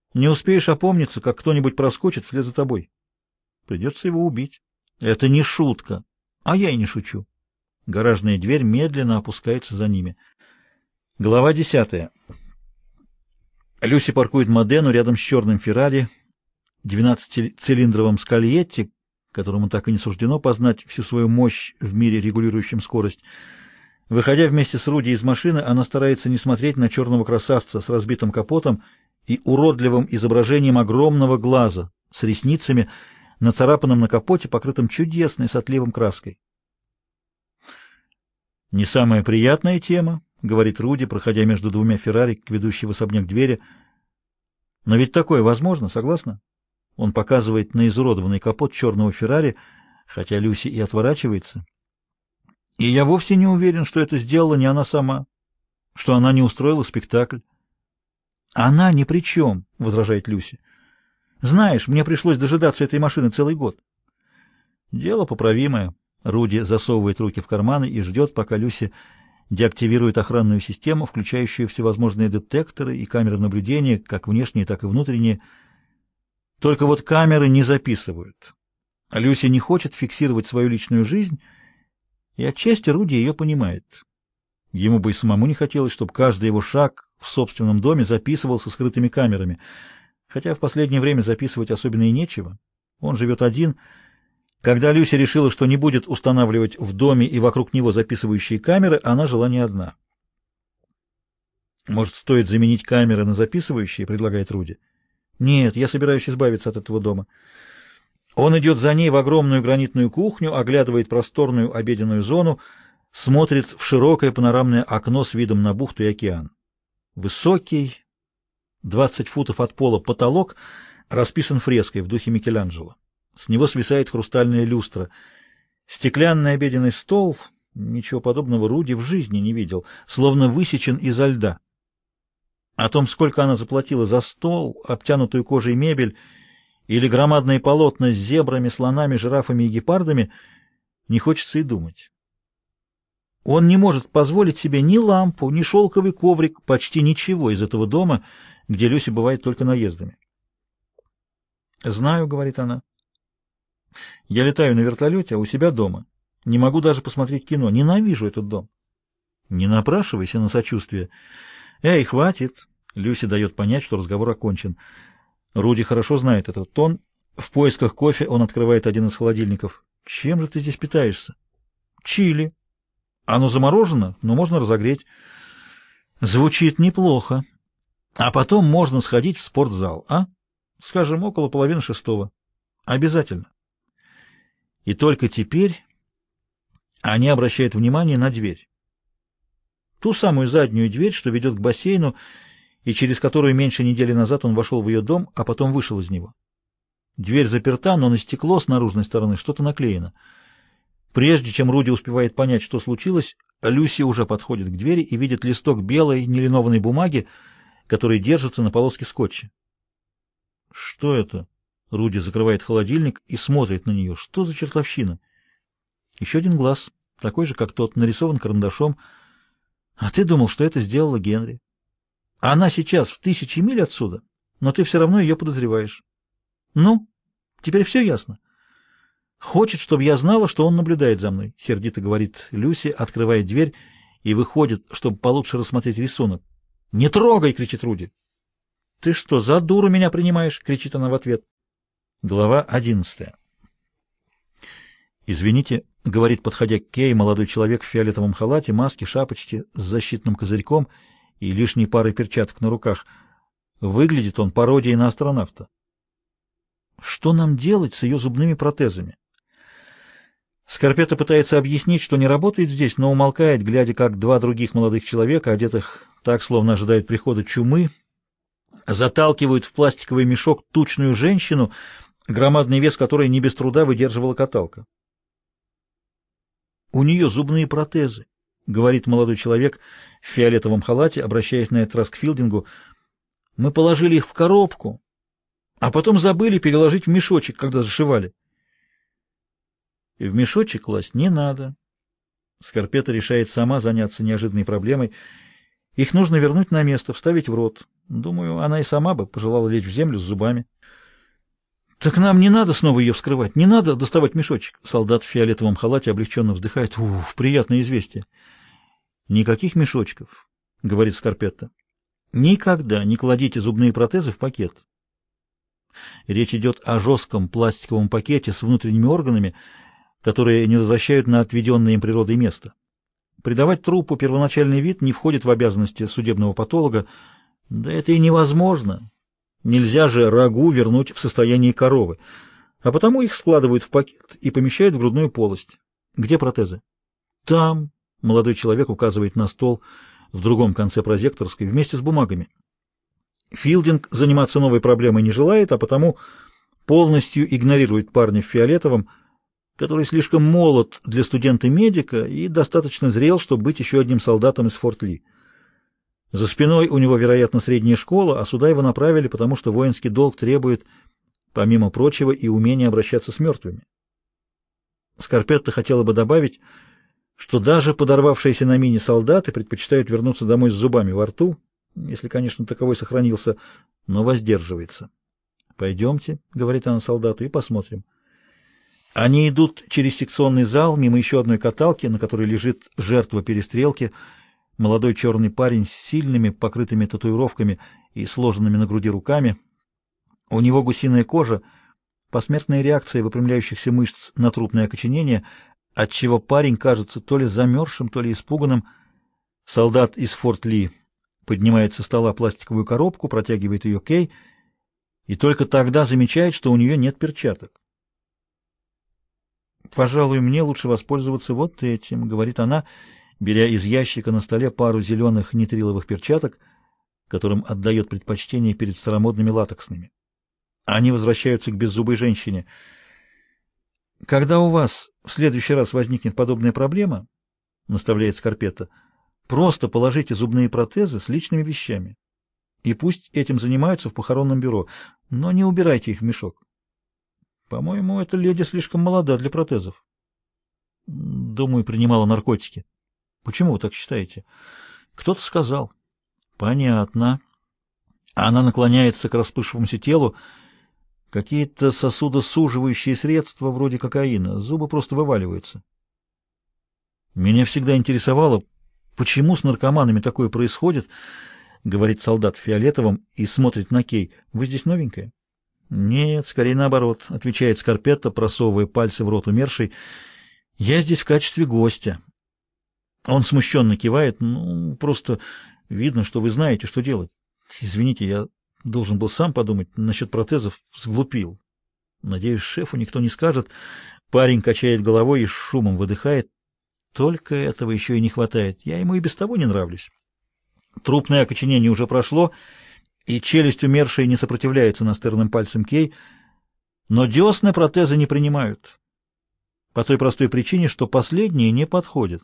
Не успеешь опомниться, как кто-нибудь проскочит вслед за тобой. Придется его убить. Это не шутка. А я и не шучу. Гаражная дверь медленно опускается за ними. Глава 10. Люси паркует Модену рядом с черным Феррари, 12-цилиндровым Скальетти, которому так и не суждено познать всю свою мощь в мире, регулирующем скорость. Выходя вместе с Руди из машины, она старается не смотреть на черного красавца с разбитым капотом и уродливым изображением огромного глаза с ресницами, нацарапанным на капоте, покрытым чудесной с отливом краской. «Не самая приятная тема», — говорит Руди, проходя между двумя Феррари к ведущей в особняк двери. «Но ведь такое возможно, согласна?» Он показывает на изуродованный капот черного Феррари, хотя Люси и отворачивается. «И я вовсе не уверен, что это сделала не она сама, что она не устроила спектакль». «Она ни при чем», — возражает Люси. «Знаешь, мне пришлось дожидаться этой машины целый год». «Дело поправимое». Руди засовывает руки в карманы и ждет, пока Люси деактивирует охранную систему, включающую всевозможные детекторы и камеры наблюдения, как внешние, так и внутренние. Только вот камеры не записывают. Люси не хочет фиксировать свою личную жизнь, и отчасти Руди ее понимает. Ему бы и самому не хотелось, чтобы каждый его шаг в собственном доме записывался скрытыми камерами, хотя в последнее время записывать особенно и нечего. Он живет один. Когда Люси решила, что не будет устанавливать в доме и вокруг него записывающие камеры, она жила не одна. «Может, стоит заменить камеры на записывающие?» — предлагает Руди. «Нет, я собираюсь избавиться от этого дома». Он идет за ней в огромную гранитную кухню, оглядывает просторную обеденную зону, смотрит в широкое панорамное окно с видом на бухту и океан. Высокий, 20 футов от пола потолок расписан фреской в духе Микеланджело. С него свисает хрустальная люстра. Стеклянный обеденный стол, ничего подобного Руди в жизни не видел, словно высечен изо льда. О том, сколько она заплатила за стол, обтянутую кожей мебель или громадные полотна с зебрами, слонами, жирафами и гепардами, не хочется и думать. Он не может позволить себе ни лампу, ни шелковый коврик, почти ничего из этого дома, где Люси бывает только наездами. «Знаю», — говорит она. «Я летаю на вертолете, а у себя дома. Не могу даже посмотреть кино. Ненавижу этот дом». «Не напрашивайся на сочувствие». «Эй, хватит!» — Люси дает понять, что разговор окончен. Руди хорошо знает этот тон. В поисках кофе он открывает один из холодильников. «Чем же ты здесь питаешься?» «Чили. Оно заморожено, но можно разогреть». «Звучит неплохо. А потом можно сходить в спортзал, а? Скажем, около 5:30. Обязательно». И только теперь они обращают внимание на дверь. Ту самую заднюю дверь, что ведет к бассейну, и через которую меньше недели назад он вошел в ее дом, а потом вышел из него. Дверь заперта, но на стекло с наружной стороны что-то наклеено. Прежде чем Руди успевает понять, что случилось, Люси уже подходит к двери и видит листок белой нелинованной бумаги, который держится на полоске скотча. «Что это?» Руди закрывает холодильник и смотрит на нее. «Что за чертовщина?» Еще один глаз, такой же, как тот, нарисован карандашом. «А ты думал, что это сделала Генри? Она сейчас в 1000 миль отсюда, но ты все равно ее подозреваешь. Ну, теперь все ясно. Хочет, чтобы я знала, что он наблюдает за мной», — сердито говорит Люси, открывает дверь и выходит, чтобы получше рассмотреть рисунок. «Не трогай!» — кричит Руди. «Ты что, за дуру меня принимаешь?» — кричит она в ответ. Глава 11. «Извините», — говорит, подходя к Кей, молодой человек в фиолетовом халате, маске, шапочке с защитным козырьком и лишней парой перчаток на руках. Выглядит он пародией на астронавта. «Что нам делать с ее зубными протезами?» Скорпетто пытается объяснить, что не работает здесь, но умолкает, глядя, как два других молодых человека, одетых так, словно ожидают прихода чумы, заталкивают в пластиковый мешок тучную женщину, громадный вес которой не без труда выдерживала каталка. «У нее зубные протезы», — говорит молодой человек в фиолетовом халате, обращаясь на этот раз к Филдингу. «Мы положили их в коробку, а потом забыли переложить в мешочек, когда зашивали». «И в мешочек класть не надо». Скорпетто решает сама заняться неожиданной проблемой. «Их нужно вернуть на место, вставить в рот. Думаю, она и сама бы пожелала лечь в землю с зубами. Так нам не надо снова ее вскрывать, не надо доставать мешочек. Солдат в фиолетовом халате облегченно вздыхает. Уф, приятное известие. Никаких мешочков, говорит Скарпетта. Никогда не кладите зубные протезы в пакет. Речь идет о жестком пластиковом пакете с внутренними органами, которые не возвращают на отведенное им природой место. Придавать трупу первоначальный вид не входит в обязанности судебного патолога. Да это и невозможно. Нельзя же рагу вернуть в состояние коровы. А потому их складывают в пакет и помещают в грудную полость. Где протезы? Там. Молодой человек указывает на стол в другом конце прозекторской вместе с бумагами. Филдинг заниматься новой проблемой не желает, а потому полностью игнорирует парня в фиолетовом, который слишком молод для студента-медика и достаточно зрел, чтобы быть еще одним солдатом из Форт Ли. За спиной у него, вероятно, средняя школа, а сюда его направили, потому что воинский долг требует, помимо прочего, и умения обращаться с мертвыми. Скарпетта хотела бы добавить, что даже подорвавшиеся на мине солдаты предпочитают вернуться домой с зубами во рту, если, конечно, таковой сохранился, но воздерживается. «Пойдемте», — говорит она солдату, — «и посмотрим». Они идут через секционный зал, мимо еще одной каталки, на которой лежит жертва перестрелки, молодой черный парень с сильными, покрытыми татуировками и сложенными на груди руками. У него гусиная кожа, посмертная реакция выпрямляющихся мышц на трупное окоченение, отчего парень кажется то ли замерзшим, то ли испуганным. Солдат из Форт Ли поднимает со стола пластиковую коробку, протягивает ее Кей, и только тогда замечает, что у нее нет перчаток. «Пожалуй, мне лучше воспользоваться вот этим», — говорит она, беря из ящика на столе пару зеленых нитриловых перчаток, которым отдает предпочтение перед старомодными латексными. Они возвращаются к беззубой женщине. «Когда у вас в следующий раз возникнет подобная проблема, — наставляет Скарпетта, — просто положите зубные протезы с личными вещами, и пусть этим занимаются в похоронном бюро, но не убирайте их в мешок. По-моему, эта леди слишком молода для протезов. Думаю, принимала наркотики. Почему вы так считаете? Кто-то сказал. Понятно. Она наклоняется к расплывшемуся телу. Какие-то сосудосуживающие средства вроде кокаина. Зубы просто вываливаются. Меня всегда интересовало, почему с наркоманами такое происходит, говорит солдат в фиолетовом и смотрит на Кей. Вы здесь новенькая? Нет, скорее наоборот, отвечает Скарпетта, просовывая пальцы в рот умершей. Я здесь в качестве гостя. Он смущенно кивает. Ну, просто видно, что вы знаете, что делать. Извините, я должен был сам подумать насчет протезов. Сглупил. Надеюсь, шефу никто не скажет. Парень качает головой и с шумом выдыхает. Только этого еще и не хватает. Я ему и без того не нравлюсь. Трупное окоченение уже прошло, и челюсть умершей не сопротивляется настырным пальцем Кей, но десны протезы не принимают. По той простой причине, что последние не подходят.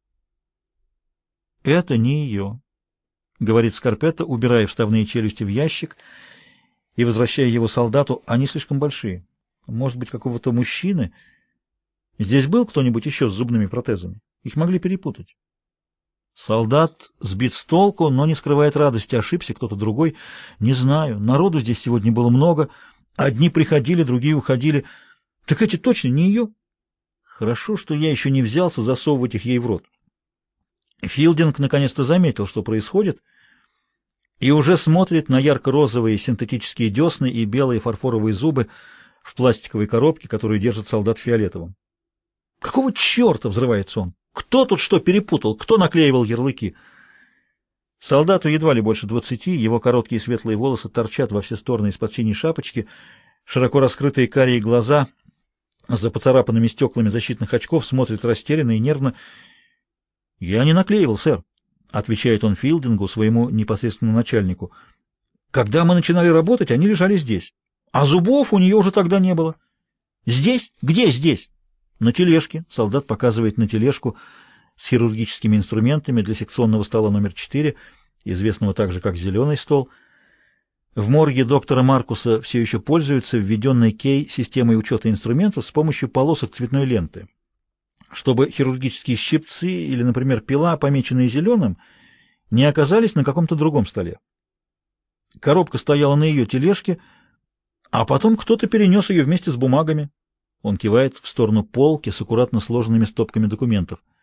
«Это не ее», — говорит Скарпетта, убирая вставные челюсти в ящик и возвращая его солдату. «Они слишком большие. Может быть, какого-то мужчины? Здесь был кто-нибудь еще с зубными протезами? Их могли перепутать». Солдат сбит с толку, но не скрывает радости. Ошибся кто-то другой. «Не знаю. Народу здесь сегодня было много. Одни приходили, другие уходили. Так эти точно не ее? Хорошо, что я еще не взялся засовывать их ей в рот». Филдинг наконец-то заметил, что происходит, и уже смотрит на ярко-розовые синтетические десны и белые фарфоровые зубы в пластиковой коробке, которую держит солдат в фиолетовом. «Какого черта?» — взрывается он. «Кто тут что перепутал? Кто наклеивал ярлыки?» Солдату едва ли больше 20, его короткие светлые волосы торчат во все стороны из-под синей шапочки, широко раскрытые карие глаза за поцарапанными стеклами защитных очков смотрят растерянно и нервно. «Я не наклеивал, сэр», — отвечает он Филдингу, своему непосредственному начальнику. «Когда мы начинали работать, они лежали здесь, а зубов у нее уже тогда не было». «Здесь? Где здесь?» «На тележке», — солдат показывает на тележку с хирургическими инструментами для секционного стола номер 4, известного также как «зеленый стол». В морге доктора Маркуса все еще пользуются введенной Кей системой учета инструментов с помощью полосок цветной ленты, чтобы хирургические щипцы или, например, пила, помеченные зеленым, не оказались на каком-то другом столе. Коробка стояла на ее тележке, а потом кто-то перенес ее вместе с бумагами. Он кивает в сторону полки с аккуратно сложенными стопками документов.